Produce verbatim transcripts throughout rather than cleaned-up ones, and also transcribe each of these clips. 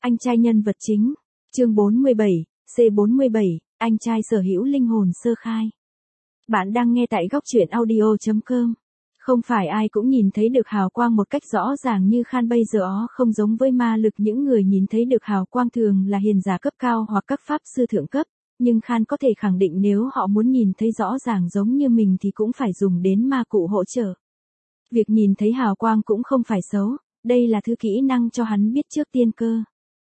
Anh trai nhân vật chính. Chương bốn mươi bảy, C bốn mươi bảy, anh trai sở hữu linh hồn sơ khai. Bạn đang nghe tại góc truyện audio chấm com. Không phải ai cũng nhìn thấy được hào quang một cách rõ ràng như Khan bây giờ, không giống với ma lực, những người nhìn thấy được hào quang thường là hiền giả cấp cao hoặc các pháp sư thượng cấp, nhưng Khan có thể khẳng định nếu họ muốn nhìn thấy rõ ràng giống như mình thì cũng phải dùng đến ma cụ hỗ trợ. Việc nhìn thấy hào quang cũng không phải xấu, đây là thứ kỹ năng cho hắn biết trước tiên cơ.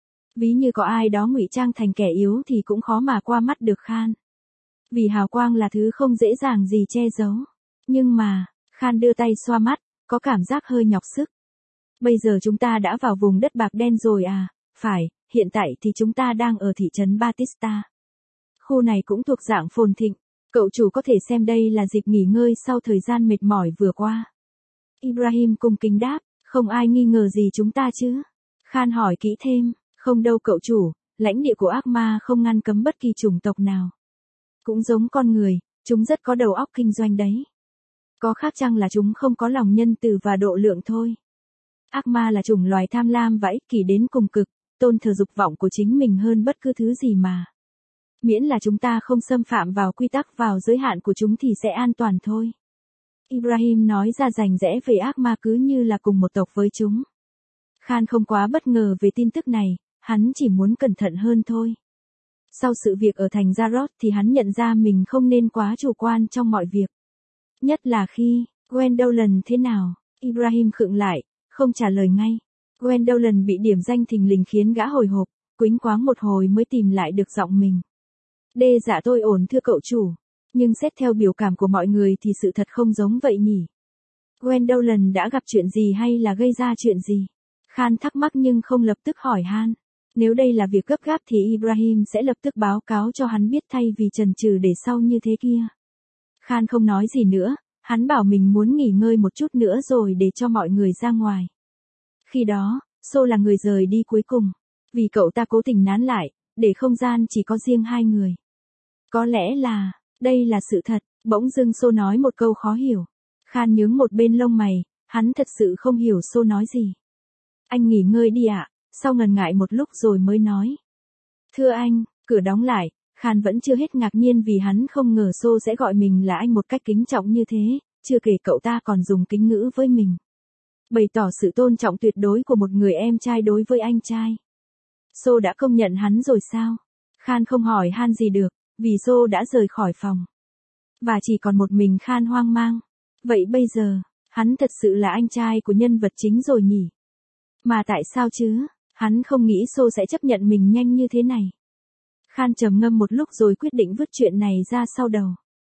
Ví như có ai đó ngụy trang thành kẻ yếu thì cũng khó mà qua mắt được Khan. Vì hào quang là thứ không dễ dàng gì che giấu. Nhưng mà, Khan đưa tay xoa mắt, có cảm giác hơi nhọc sức. Bây giờ chúng ta đã vào vùng đất bạc đen rồi à? Phải, hiện tại thì chúng ta đang ở thị trấn Batista. Khu này cũng thuộc dạng phồn thịnh. Cậu chủ có thể xem đây là dịp nghỉ ngơi sau thời gian mệt mỏi vừa qua. Ibrahim cung kính đáp, không ai nghi ngờ gì chúng ta chứ? Khan hỏi kỹ thêm, không đâu cậu chủ, lãnh địa của ác ma không ngăn cấm bất kỳ chủng tộc nào. Cũng giống con người, chúng rất có đầu óc kinh doanh đấy. Có khác chăng là chúng không có lòng nhân từ và độ lượng thôi. Ác ma là chủng loài tham lam và ích kỷ đến cùng cực, tôn thờ dục vọng của chính mình hơn bất cứ thứ gì mà. Miễn là chúng ta không xâm phạm vào quy tắc, vào giới hạn của chúng thì sẽ an toàn thôi. Ibrahim nói ra rành rẽ về ác ma cứ như là cùng một tộc với chúng. Khan không quá bất ngờ về tin tức này, hắn chỉ muốn cẩn thận hơn thôi. Sau sự việc ở thành Jarod thì hắn nhận ra mình không nên quá chủ quan trong mọi việc. Nhất là khi, Gwendolyn thế nào? Ibrahim khựng lại, không trả lời ngay. Gwendolyn bị điểm danh thình lình khiến gã hồi hộp, quĩnh quáng một hồi mới tìm lại được giọng mình. Đê dạ tôi ổn thưa cậu chủ. Nhưng xét theo biểu cảm của mọi người thì sự thật không giống vậy nhỉ? Gwendolyn đã gặp chuyện gì hay là gây ra chuyện gì? Khan thắc mắc nhưng không lập tức hỏi han. Nếu đây là việc gấp gáp thì Ibrahim sẽ lập tức báo cáo cho hắn biết thay vì chần chừ để sau như thế kia. Khan không nói gì nữa, hắn bảo mình muốn nghỉ ngơi một chút nữa rồi để cho mọi người ra ngoài. Khi đó, So là người rời đi cuối cùng, vì cậu ta cố tình nán lại, để không gian chỉ có riêng hai người. Có lẽ là, đây là sự thật, bỗng dưng So nói một câu khó hiểu. Khan nhướng một bên lông mày, hắn thật sự không hiểu So nói gì. Anh nghỉ ngơi đi ạ, sau ngần ngại một lúc rồi mới nói. Thưa anh, cửa đóng lại, Khan vẫn chưa hết ngạc nhiên vì hắn không ngờ So sẽ gọi mình là anh một cách kính trọng như thế, chưa kể cậu ta còn dùng kính ngữ với mình. Bày tỏ sự tôn trọng tuyệt đối của một người em trai đối với anh trai. So đã công nhận hắn rồi sao? Khan không hỏi han gì được, vì So đã rời khỏi phòng. Và chỉ còn một mình Khan hoang mang. Vậy bây giờ, hắn thật sự là anh trai của nhân vật chính rồi nhỉ? Mà tại sao chứ? Hắn không nghĩ So sẽ chấp nhận mình nhanh như thế này. Khan trầm ngâm một lúc rồi quyết định vứt chuyện này ra sau đầu.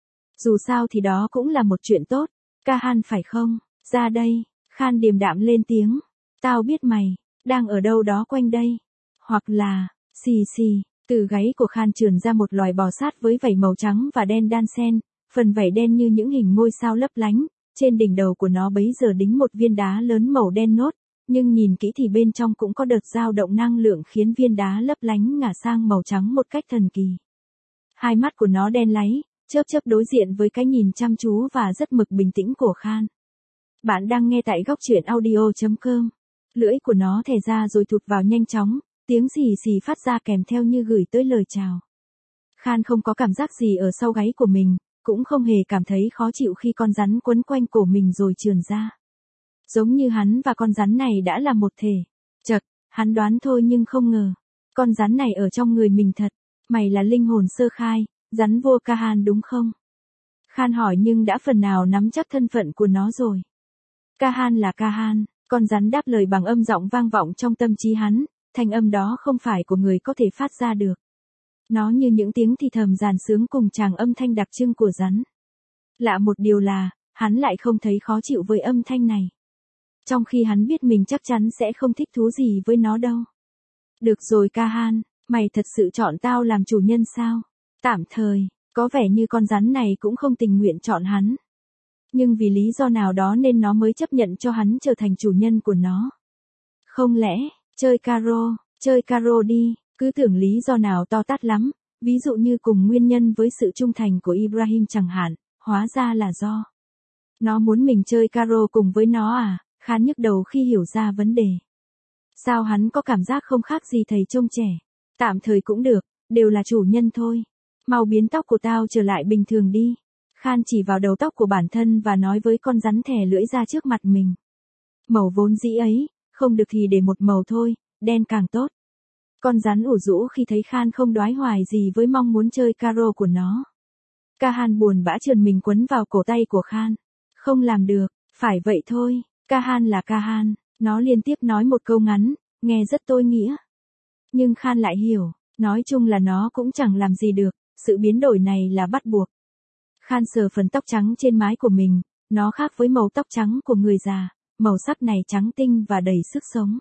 Dù sao thì đó cũng là một chuyện tốt. Kahan phải không? Ra đây. Khan điềm đạm lên tiếng. Tao biết mày, đang ở đâu đó quanh đây. Hoặc là, xì xì, từ gáy của Khan trườn ra một loài bò sát với vảy màu trắng và đen đan xen, phần vảy đen như những hình ngôi sao lấp lánh, trên đỉnh đầu của nó bấy giờ đính một viên đá lớn màu đen nốt, nhưng nhìn kỹ thì bên trong cũng có đợt dao động năng lượng khiến viên đá lấp lánh ngả sang màu trắng một cách thần kỳ. Hai mắt của nó đen láy, chớp chớp đối diện với cái nhìn chăm chú và rất mực bình tĩnh của Khan. Bạn đang nghe tại góc truyện audio chấm com. Lưỡi của nó thè ra rồi thụt vào nhanh chóng, tiếng xì xì phát ra kèm theo như gửi tới lời chào. Khan không có cảm giác gì ở sau gáy của mình, cũng không hề cảm thấy khó chịu khi con rắn quấn quanh cổ mình rồi trườn ra. Giống như hắn và con rắn này đã là một thể. Chật, hắn đoán thôi nhưng không ngờ. Con rắn này ở trong người mình thật. Mày là linh hồn sơ khai, rắn vua Kahan đúng không? Khan hỏi nhưng đã phần nào nắm chắc thân phận của nó rồi. Kahan là Kahan, con rắn đáp lời bằng âm giọng vang vọng trong tâm trí hắn, thanh âm đó không phải của người có thể phát ra được. Nó như những tiếng thì thầm giàn sướng cùng tràng âm thanh đặc trưng của rắn. Lạ một điều là, hắn lại không thấy khó chịu với âm thanh này. Trong khi hắn biết mình chắc chắn sẽ không thích thú gì với nó đâu. Được rồi Kahan, mày thật sự chọn tao làm chủ nhân sao? Tạm thời, có vẻ như con rắn này cũng không tình nguyện chọn hắn. Nhưng vì lý do nào đó nên nó mới chấp nhận cho hắn trở thành chủ nhân của nó. Không lẽ, chơi caro, chơi caro đi, cứ tưởng lý do nào to tát lắm, ví dụ như cùng nguyên nhân với sự trung thành của Ibrahim chẳng hạn, hóa ra là do nó muốn mình chơi caro cùng với nó à? Khan nhức đầu khi hiểu ra vấn đề. Sao hắn có cảm giác không khác gì thầy trông trẻ. Tạm thời cũng được, đều là chủ nhân thôi. Mau biến tóc của tao trở lại bình thường đi. Khan chỉ vào đầu tóc của bản thân và nói với con rắn thè lưỡi ra trước mặt mình. Màu vốn dĩ ấy, không được thì để một màu thôi, đen càng tốt. Con rắn ủ rũ khi thấy Khan không đoái hoài gì với mong muốn chơi caro của nó. Kahan buồn bã trườn mình quấn vào cổ tay của Khan. Không làm được, phải vậy thôi, Kahan là Kahan, nó liên tiếp nói một câu ngắn, nghe rất tối nghĩa. Nhưng Khan lại hiểu, nói chung là nó cũng chẳng làm gì được, sự biến đổi này là bắt buộc. Khan sờ phần tóc trắng trên mái của mình, nó khác với màu tóc trắng của người già, màu sắc này trắng tinh và đầy sức sống.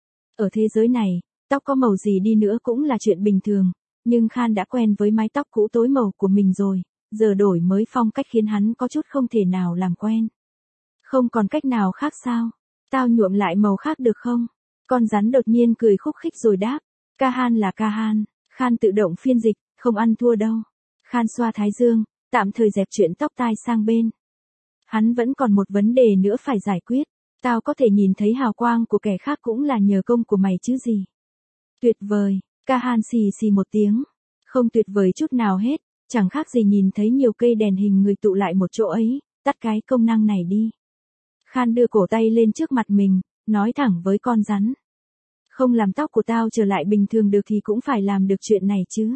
Ở thế giới này, tóc có màu gì đi nữa cũng là chuyện bình thường, nhưng Khan đã quen với mái tóc cũ tối màu của mình rồi, giờ đổi mới phong cách khiến hắn có chút không thể nào làm quen. Không còn cách nào khác sao? Tao nhuộm lại màu khác được không? Con rắn đột nhiên cười khúc khích rồi đáp. Kahan là Kahan, Khan tự động phiên dịch, không ăn thua đâu. Khan xoa thái dương, tạm thời dẹp chuyện tóc tai sang bên. Hắn vẫn còn một vấn đề nữa phải giải quyết. Tao có thể nhìn thấy hào quang của kẻ khác cũng là nhờ công của mày chứ gì. Tuyệt vời, Kahan xì xì một tiếng. Không tuyệt vời chút nào hết, chẳng khác gì nhìn thấy nhiều cây đèn hình người tụ lại một chỗ ấy, tắt cái công năng này đi. Khan đưa cổ tay lên trước mặt mình, nói thẳng với con rắn. Không làm tóc của tao trở lại bình thường được thì cũng phải làm được chuyện này chứ.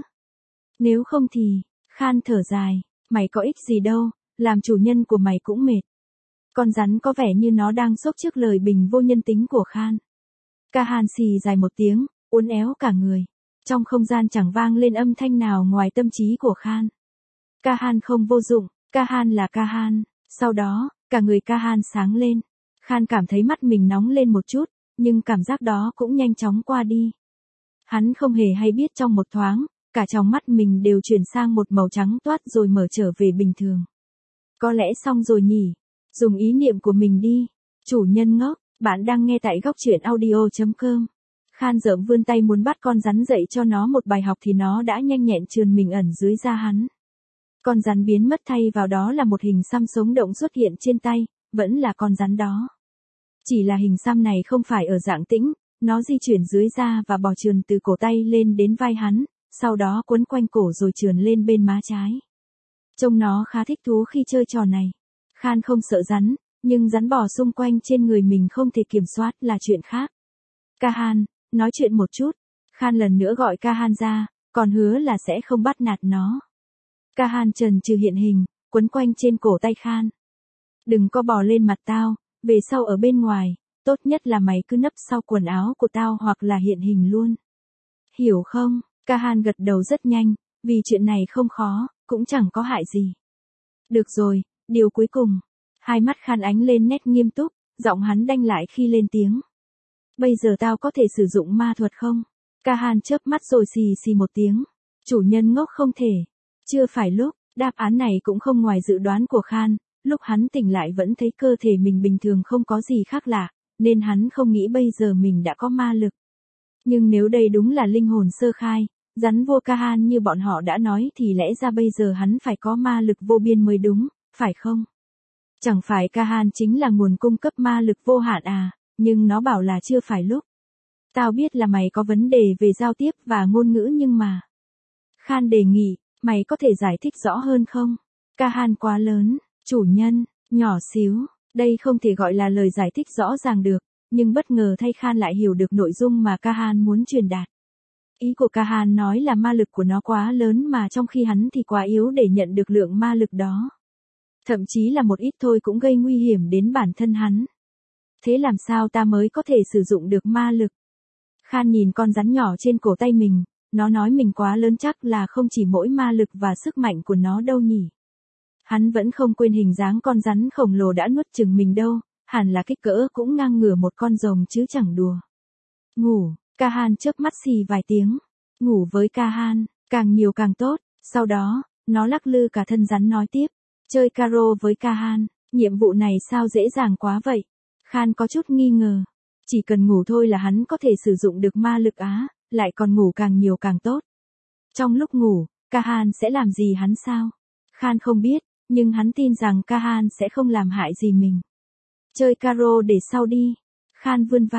Nếu không thì, Khan thở dài, mày có ích gì đâu, làm chủ nhân của mày cũng mệt. Con rắn có vẻ như nó đang sốc trước lời bình vô nhân tính của Khan. Kahan xì dài một tiếng, uốn éo cả người. Trong không gian chẳng vang lên âm thanh nào ngoài tâm trí của Khan. Kahan không vô dụng, Kahan là Kahan. Sau đó, cả người Kahan sáng lên. Khan cảm thấy mắt mình nóng lên một chút, nhưng cảm giác đó cũng nhanh chóng qua đi. Hắn không hề hay biết trong một thoáng, cả trong mắt mình đều chuyển sang một màu trắng toát rồi mở trở về bình thường. Có lẽ xong rồi nhỉ? Dùng ý niệm của mình đi. Chủ nhân ngốc, bạn đang nghe tại góc truyện audio chấm com. Khan rợm vươn tay muốn bắt con rắn dậy cho nó một bài học thì nó đã nhanh nhẹn trườn mình ẩn dưới da hắn. Con rắn biến mất thay vào đó là một hình xăm sống động xuất hiện trên tay, vẫn là con rắn đó. Chỉ là hình xăm này không phải ở dạng tĩnh, nó di chuyển dưới da và bò trườn từ cổ tay lên đến vai hắn, sau đó quấn quanh cổ rồi trườn lên bên má trái. Trông nó khá thích thú khi chơi trò này. Khan không sợ rắn, nhưng rắn bò xung quanh trên người mình không thể kiểm soát là chuyện khác. Kahan, nói chuyện một chút. Khan lần nữa gọi Kahan ra, còn hứa là sẽ không bắt nạt nó. Kahan trần trừ hiện hình, quấn quanh trên cổ tay Khan. Đừng có bò lên mặt tao, về sau ở bên ngoài, tốt nhất là mày cứ nấp sau quần áo của tao hoặc là hiện hình luôn. Hiểu không? Kahan gật đầu rất nhanh, vì chuyện này không khó, cũng chẳng có hại gì. Được rồi, điều cuối cùng. Hai mắt Khan ánh lên nét nghiêm túc, giọng hắn đanh lại khi lên tiếng. Bây giờ tao có thể sử dụng ma thuật không? Kahan chớp mắt rồi xì xì một tiếng. Chủ nhân ngốc không thể. Chưa phải lúc, đáp án này cũng không ngoài dự đoán của Khan, lúc hắn tỉnh lại vẫn thấy cơ thể mình bình thường không có gì khác lạ, nên hắn không nghĩ bây giờ mình đã có ma lực. Nhưng nếu đây đúng là linh hồn sơ khai, rắn vua Kahan như bọn họ đã nói thì lẽ ra bây giờ hắn phải có ma lực vô biên mới đúng, phải không? Chẳng phải Kahan chính là nguồn cung cấp ma lực vô hạn à, nhưng nó bảo là chưa phải lúc. Tao biết là mày có vấn đề về giao tiếp và ngôn ngữ nhưng mà... Khan đề nghị, mày có thể giải thích rõ hơn không? Kahan quá lớn, chủ nhân, nhỏ xíu, đây không thể gọi là lời giải thích rõ ràng được, nhưng bất ngờ thay Khan lại hiểu được nội dung mà Kahan muốn truyền đạt. Ý của Kahan nói là ma lực của nó quá lớn mà trong khi hắn thì quá yếu để nhận được lượng ma lực đó. Thậm chí là một ít thôi cũng gây nguy hiểm đến bản thân hắn. Thế làm sao ta mới có thể sử dụng được ma lực? Khan nhìn con rắn nhỏ trên cổ tay mình, nó nói mình quá lớn chắc là không chỉ mỗi ma lực và sức mạnh của nó đâu nhỉ. Hắn vẫn không quên hình dáng con rắn khổng lồ đã nuốt chửng mình đâu, hẳn là kích cỡ cũng ngang ngửa một con rồng chứ chẳng đùa. Ngủ, Kahan chớp mắt xì vài tiếng. Ngủ với Kahan, càng nhiều càng tốt, sau đó, nó lắc lư cả thân rắn nói tiếp. Chơi caro với Kahan, nhiệm vụ này sao dễ dàng quá vậy? Khan có chút nghi ngờ. Chỉ cần ngủ thôi là hắn có thể sử dụng được ma lực á, lại còn ngủ càng nhiều càng tốt. Trong lúc ngủ, Kahan sẽ làm gì hắn sao? Khan không biết, nhưng hắn tin rằng Kahan sẽ không làm hại gì mình. Chơi caro để sau đi. Khan vươn vai,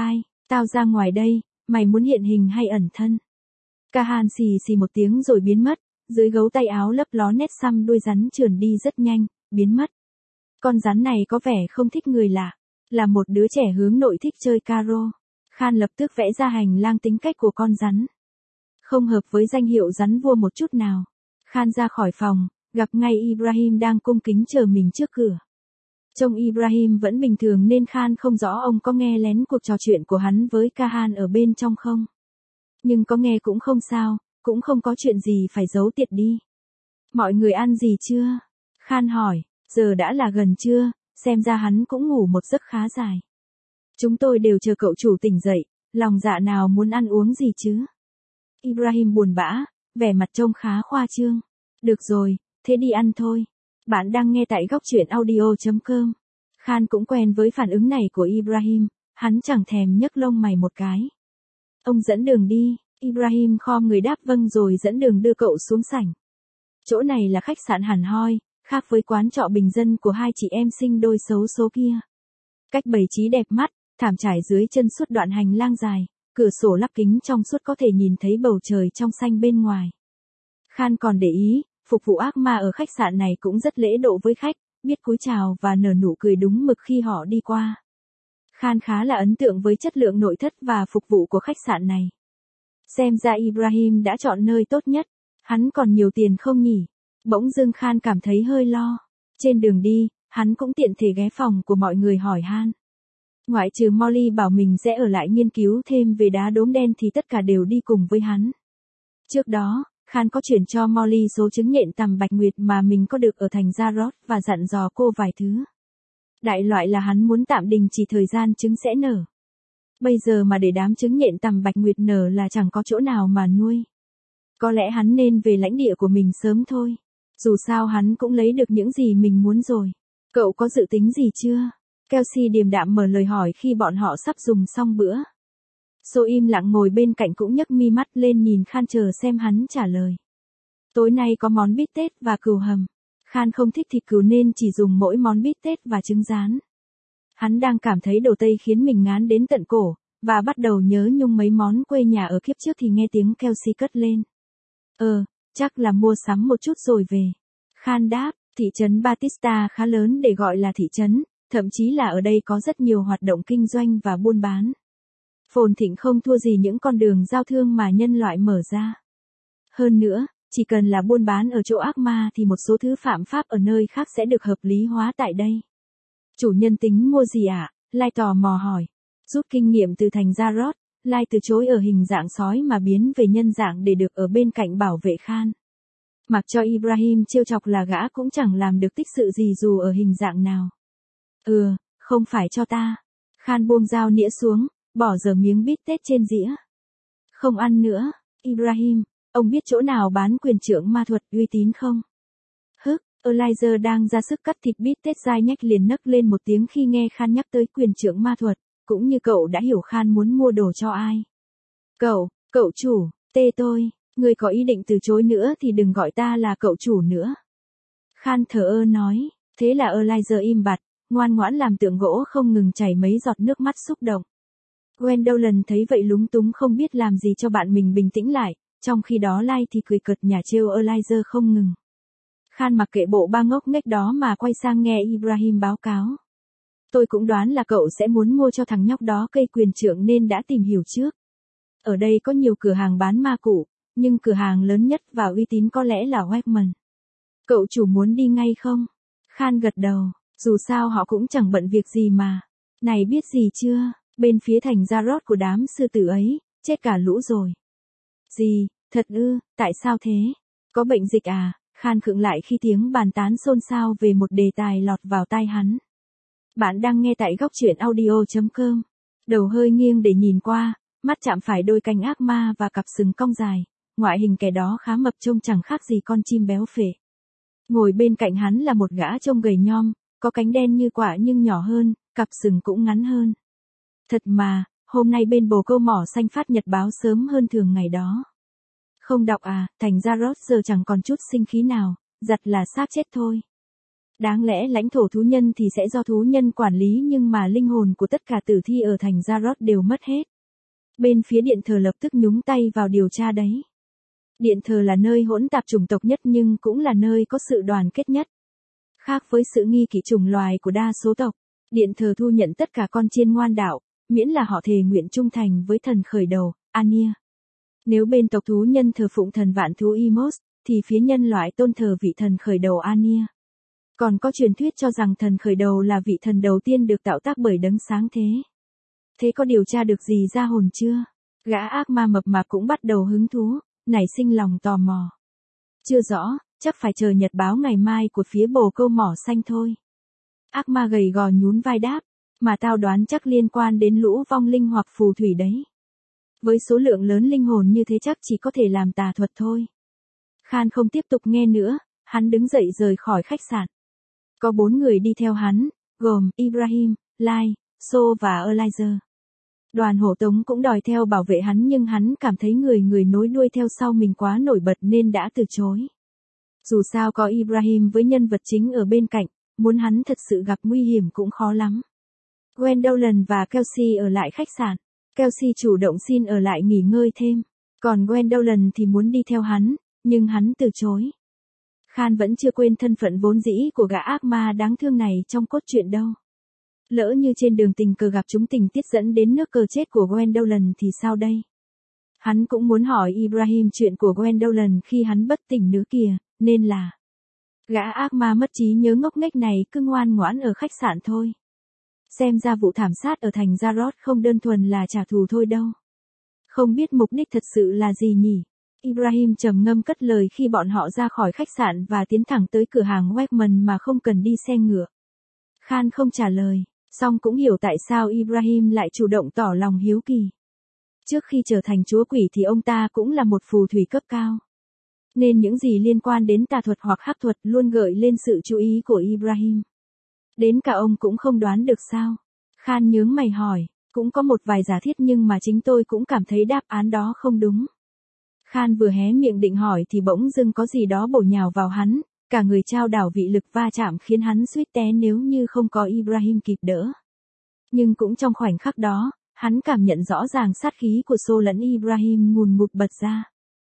Tao ra ngoài đây, mày muốn hiện hình hay ẩn thân? Kahan xì xì một tiếng rồi biến mất, dưới gấu tay áo lấp ló nét xăm đuôi rắn trườn đi rất nhanh, biến mất. Con rắn này có vẻ không thích người lạ, là một đứa trẻ hướng nội thích chơi caro. Khan lập tức vẽ ra hành lang tính cách của con rắn. Không hợp với danh hiệu rắn vua một chút nào. Khan ra khỏi phòng, gặp ngay Ibrahim đang cung kính chờ mình trước cửa. Trông Ibrahim vẫn bình thường nên Khan không rõ ông có nghe lén cuộc trò chuyện của hắn với Kahan ở bên trong không. Nhưng có nghe cũng không sao, cũng không có chuyện gì phải giấu tiệt đi. Mọi người ăn gì chưa? Khan hỏi, giờ đã là gần trưa, xem ra hắn cũng ngủ một giấc khá dài. Chúng tôi đều chờ cậu chủ tỉnh dậy, lòng dạ nào muốn ăn uống gì chứ? Ibrahim buồn bã, vẻ mặt trông khá khoa trương. Được rồi, thế đi ăn thôi. Bạn đang nghe tại góc truyện audio chấm com. Khan cũng quen với phản ứng này của Ibrahim, hắn chẳng thèm nhấc lông mày một cái. Ông dẫn đường đi, Ibrahim khom người đáp vâng rồi dẫn đường đưa cậu xuống sảnh. Chỗ này là khách sạn hẳn hoi, khác với quán trọ bình dân của hai chị em sinh đôi xấu số kia. Cách bày trí đẹp mắt, thảm trải dưới chân suốt đoạn hành lang dài, cửa sổ lắp kính trong suốt có thể nhìn thấy bầu trời trong xanh bên ngoài. Khan còn để ý, phục vụ ác ma ở khách sạn này cũng rất lễ độ với khách, biết cúi chào và nở nụ cười đúng mực khi họ đi qua. Khan khá là ấn tượng với chất lượng nội thất và phục vụ của khách sạn này. Xem ra Ibrahim đã chọn nơi tốt nhất, hắn còn nhiều tiền không nhỉ? Bỗng dưng Khan cảm thấy hơi lo. Trên đường đi, hắn cũng tiện thể ghé phòng của mọi người hỏi han. Ngoại trừ Molly bảo mình sẽ ở lại nghiên cứu thêm về đá đốm đen thì tất cả đều đi cùng với hắn. Trước đó, Khan có chuyển cho Molly số trứng nhện tằm bạch nguyệt mà mình có được ở thành Zarot và dặn dò cô vài thứ. Đại loại là hắn muốn tạm đình chỉ thời gian trứng sẽ nở. Bây giờ mà để đám trứng nhện tằm bạch nguyệt nở là chẳng có chỗ nào mà nuôi. Có lẽ hắn nên về lãnh địa của mình sớm thôi. Dù sao hắn cũng lấy được những gì mình muốn rồi. Cậu có dự tính gì chưa? Kelsey điềm đạm mở lời hỏi khi bọn họ sắp dùng xong bữa. So im lặng ngồi bên cạnh cũng nhấc mi mắt lên nhìn Khan chờ xem hắn trả lời. Tối nay có món bít tết và cừu hầm. Khan không thích thịt cừu nên chỉ dùng mỗi món bít tết và trứng rán. Hắn đang cảm thấy đồ Tây khiến mình ngán đến tận cổ, và bắt đầu nhớ nhung mấy món quê nhà ở kiếp trước thì nghe tiếng Kelsey cất lên. Ờ, chắc là mua sắm một chút rồi về. Khan đáp, thị trấn Batista khá lớn để gọi là thị trấn, thậm chí là ở đây có rất nhiều hoạt động kinh doanh và buôn bán. Phồn thịnh không thua gì những con đường giao thương mà nhân loại mở ra. Hơn nữa, chỉ cần là buôn bán ở chỗ ác ma thì một số thứ phạm pháp ở nơi khác sẽ được hợp lý hóa tại đây. Chủ nhân tính mua gì ạ? À? Lai tò mò hỏi. Rút kinh nghiệm từ thành Zarot, Lai từ chối ở hình dạng sói mà biến về nhân dạng để được ở bên cạnh bảo vệ Khan. Mặc cho Ibrahim trêu chọc là gã cũng chẳng làm được tích sự gì dù ở hình dạng nào. Ừ, không phải cho ta. Khan buông dao nĩa xuống, bỏ dở miếng bít tết trên dĩa. Không ăn nữa, Ibrahim, ông biết chỗ nào bán quyền trưởng ma thuật uy tín không? Hức, Elijah đang ra sức cắt thịt bít tết dai nhách liền nấc lên một tiếng khi nghe Khan nhắc tới quyền trưởng ma thuật, cũng như cậu đã hiểu Khan muốn mua đồ cho ai. Cậu, cậu chủ, tê tôi, người có ý định từ chối nữa thì đừng gọi ta là cậu chủ nữa. Khan thờ ơ nói, thế là Elijah im bặt, ngoan ngoãn làm tượng gỗ không ngừng chảy mấy giọt nước mắt xúc động. Gwendolyn thấy vậy lúng túng không biết làm gì cho bạn mình bình tĩnh lại, trong khi đó Lai thì cười cợt nhả trêu Elijah không ngừng. Khan mặc kệ bộ ba ngốc nghếch đó mà quay sang nghe Ibrahim báo cáo. Tôi cũng đoán là cậu sẽ muốn mua cho thằng nhóc đó cây quyền trượng nên đã tìm hiểu trước. Ở đây có nhiều cửa hàng bán ma cụ, nhưng cửa hàng lớn nhất và uy tín có lẽ là Wegman. Cậu chủ muốn đi ngay không? Khan gật đầu, dù sao họ cũng chẳng bận việc gì mà. Này biết gì chưa, bên phía thành Zarot của đám sư tử ấy, chết cả lũ rồi. Gì, thật ư, tại sao thế? Có bệnh dịch à? Khan khựng lại khi tiếng bàn tán xôn xao về một đề tài lọt vào tai hắn. Bạn đang nghe tại góc truyện audio chấm com. Đầu hơi nghiêng để nhìn qua, mắt chạm phải đôi cánh ác ma và cặp sừng cong dài. Ngoại hình kẻ đó khá mập trông chẳng khác gì con chim béo phệ. Ngồi bên cạnh hắn là một gã trông gầy nhom, có cánh đen như quả nhưng nhỏ hơn, cặp sừng cũng ngắn hơn. Thật mà, hôm nay bên bồ câu mỏ xanh phát nhật báo sớm hơn thường ngày đó. Không đọc à, thành Zarot giờ chẳng còn chút sinh khí nào, giặt là xác chết thôi. Đáng lẽ lãnh thổ thú nhân thì sẽ do thú nhân quản lý nhưng mà linh hồn của tất cả tử thi ở thành Zarot đều mất hết. Bên phía điện thờ lập tức nhúng tay vào điều tra đấy. Điện thờ là nơi hỗn tạp chủng tộc nhất nhưng cũng là nơi có sự đoàn kết nhất. Khác với sự nghi kỵ chủng loài của đa số tộc, điện thờ thu nhận tất cả con chiên ngoan đạo, miễn là họ thề nguyện trung thành với thần khởi đầu, Ania. Nếu bên tộc thú nhân thờ phụng thần vạn thú Emos, thì phía nhân loại tôn thờ vị thần khởi đầu Ania. Còn có truyền thuyết cho rằng thần khởi đầu là vị thần đầu tiên được tạo tác bởi đấng sáng thế. Thế có điều tra được gì ra hồn chưa? Gã ác ma mập mạp cũng bắt đầu hứng thú, nảy sinh lòng tò mò. Chưa rõ, chắc phải chờ nhật báo ngày mai của phía bồ câu mỏ xanh thôi. Ác ma gầy gò nhún vai đáp, mà tao đoán chắc liên quan đến lũ vong linh hoặc phù thủy đấy. Với số lượng lớn linh hồn như thế chắc chỉ có thể làm tà thuật thôi. Khan không tiếp tục nghe nữa, hắn đứng dậy rời khỏi khách sạn. Có bốn người đi theo hắn, gồm Ibrahim, Lai, So và Elijah. Đoàn hộ tống cũng đòi theo bảo vệ hắn nhưng hắn cảm thấy người người nối đuôi theo sau mình quá nổi bật nên đã từ chối. Dù sao có Ibrahim với nhân vật chính ở bên cạnh, muốn hắn thật sự gặp nguy hiểm cũng khó lắm. Gwendolyn và Kelsey ở lại khách sạn. Kelsey chủ động xin ở lại nghỉ ngơi thêm. Còn Gwendolyn thì muốn đi theo hắn, nhưng hắn từ chối. Khan vẫn chưa quên thân phận vốn dĩ của gã ác ma đáng thương này trong cốt truyện đâu. Lỡ như trên đường tình cờ gặp chúng tình tiết dẫn đến nước cờ chết của Gwendolyn thì sao đây? Hắn cũng muốn hỏi Ibrahim chuyện của Gwendolyn khi hắn bất tỉnh nữa kìa, nên là... Gã ác ma mất trí nhớ ngốc nghếch này cứ ngoan ngoãn ở khách sạn thôi. Xem ra vụ thảm sát ở thành Jarod không đơn thuần là trả thù thôi đâu. Không biết mục đích thật sự là gì nhỉ? Ibrahim trầm ngâm cất lời khi bọn họ ra khỏi khách sạn và tiến thẳng tới cửa hàng Wegman mà không cần đi xe ngựa. Khan không trả lời, song cũng hiểu tại sao Ibrahim lại chủ động tỏ lòng hiếu kỳ. Trước khi trở thành chúa quỷ thì ông ta cũng là một phù thủy cấp cao. Nên những gì liên quan đến tà thuật hoặc hắc thuật luôn gợi lên sự chú ý của Ibrahim. Đến cả ông cũng không đoán được sao? Khan nhướng mày hỏi, cũng có một vài giả thiết nhưng mà chính tôi cũng cảm thấy đáp án đó không đúng. Khan vừa hé miệng định hỏi thì bỗng dưng có gì đó bổ nhào vào hắn, cả người trao đảo vị lực va chạm khiến hắn suýt té nếu như không có Ibrahim kịp đỡ. Nhưng cũng trong khoảnh khắc đó, hắn cảm nhận rõ ràng sát khí của Xô lẫn Ibrahim ngùn ngụt bật ra.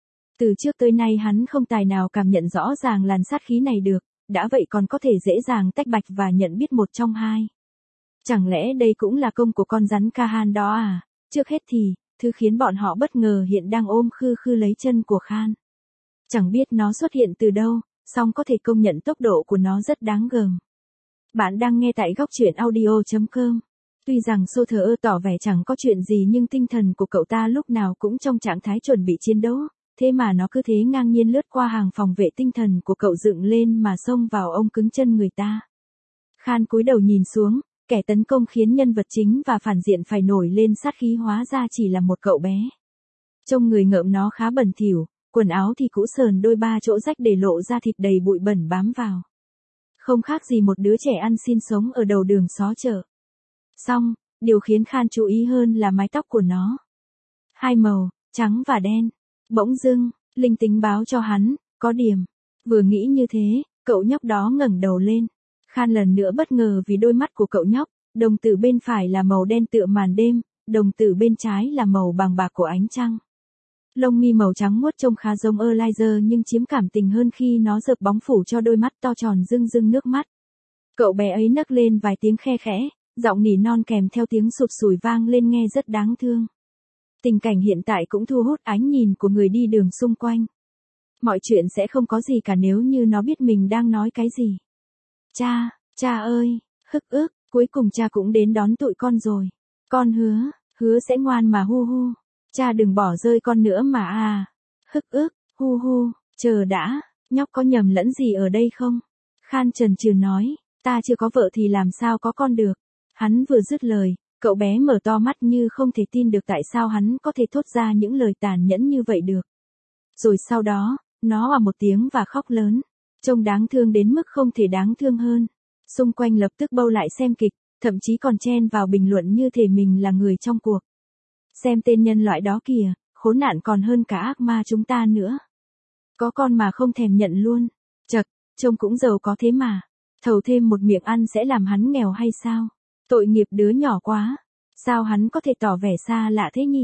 Từ trước tới nay hắn không tài nào cảm nhận rõ ràng làn sát khí này được, đã vậy còn có thể dễ dàng tách bạch và nhận biết một trong hai. Chẳng lẽ đây cũng là công của con rắn Kahan đó à? Trước hết thì, thứ khiến bọn họ bất ngờ hiện đang ôm khư khư lấy chân của Khan. Chẳng biết nó xuất hiện từ đâu, song có thể công nhận tốc độ của nó rất đáng gờm. Bạn đang nghe tại góc truyện audio chấm com. Tuy rằng Sô thờ ơ tỏ vẻ chẳng có chuyện gì nhưng tinh thần của cậu ta lúc nào cũng trong trạng thái chuẩn bị chiến đấu, thế mà nó cứ thế ngang nhiên lướt qua hàng phòng vệ tinh thần của cậu dựng lên mà xông vào ôm cứng chân người ta. Khan cúi đầu nhìn xuống, kẻ tấn công khiến nhân vật chính và phản diện phải nổi lên sát khí hóa ra chỉ là một cậu bé. Trông người ngợm nó khá bẩn thỉu, quần áo thì cũ sờn đôi ba chỗ rách để lộ ra thịt đầy bụi bẩn bám vào. Không khác gì một đứa trẻ ăn xin sống ở đầu đường xó chợ. Song, điều khiến Khan chú ý hơn là mái tóc của nó. Hai màu, trắng và đen. Bỗng dưng, linh tính báo cho hắn, có điểm. Vừa nghĩ như thế, cậu nhóc đó ngẩng đầu lên. Khan lần nữa bất ngờ vì đôi mắt của cậu nhóc, đồng tử bên phải là màu đen tựa màn đêm, đồng tử bên trái là màu bằng bạc của ánh trăng. Lông mi màu trắng muốt trông khá giống Elijah nhưng chiếm cảm tình hơn khi nó dợp bóng phủ cho đôi mắt to tròn rưng rưng nước mắt. Cậu bé ấy nấc lên vài tiếng khe khẽ, giọng nỉ non kèm theo tiếng sụt sùi vang lên nghe rất đáng thương. Tình cảnh hiện tại cũng thu hút ánh nhìn của người đi đường xung quanh. Mọi chuyện sẽ không có gì cả nếu như nó biết mình đang nói cái gì. Cha, cha ơi, hức ức, cuối cùng cha cũng đến đón tụi con rồi. Con hứa, hứa sẽ ngoan mà hu hu. Cha đừng bỏ rơi con nữa mà à. Hức ức, hu hu, chờ đã, nhóc có nhầm lẫn gì ở đây không? Khan chần chừ nói, ta chưa có vợ thì làm sao có con được. Hắn vừa dứt lời, cậu bé mở to mắt như không thể tin được tại sao hắn có thể thốt ra những lời tàn nhẫn như vậy được. Rồi sau đó, nó òa một tiếng và khóc lớn. Trông đáng thương đến mức không thể đáng thương hơn. Xung quanh lập tức bâu lại xem kịch, thậm chí còn chen vào bình luận như thể mình là người trong cuộc. Xem tên nhân loại đó kìa, khốn nạn còn hơn cả ác ma chúng ta nữa. Có con mà không thèm nhận luôn. Chật, trông cũng giàu có thế mà. Thầu thêm một miệng ăn sẽ làm hắn nghèo hay sao? Tội nghiệp đứa nhỏ quá. Sao hắn có thể tỏ vẻ xa lạ thế nhỉ?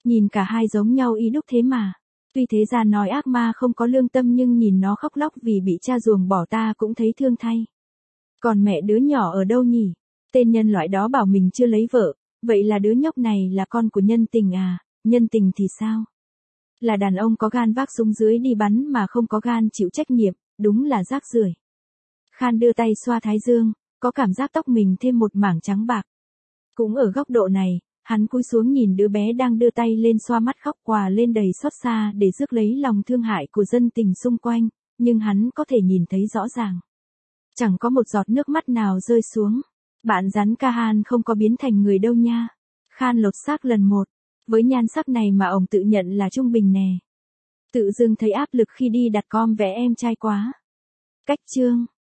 Nhìn cả hai giống nhau y đúc thế mà. Tuy thế ra nói ác ma không có lương tâm nhưng nhìn nó khóc lóc vì bị cha ruồng bỏ ta cũng thấy thương thay. Còn mẹ đứa nhỏ ở đâu nhỉ? Tên nhân loại đó bảo mình chưa lấy vợ, vậy là đứa nhóc này là con của nhân tình à, nhân tình thì sao? Là đàn ông có gan vác súng dưới đi bắn mà không có gan chịu trách nhiệm, đúng là rác rưởi. Khan đưa tay xoa thái dương, có cảm giác tóc mình thêm một mảng trắng bạc. Cũng ở góc độ này, hắn cúi xuống nhìn đứa bé đang đưa tay lên xoa mắt khóc quà lên đầy xót xa để rước lấy lòng thương hại của dân tình xung quanh, nhưng hắn có thể nhìn thấy rõ ràng. Chẳng có một giọt nước mắt nào rơi xuống. Bạn rắn Kahan không có biến thành người đâu nha. Khan lột xác lần một. Với nhan sắc này mà ông tự nhận là trung bình nè. Tự dưng thấy áp lực khi đi đặt com vẽ em trai quá. Cách chương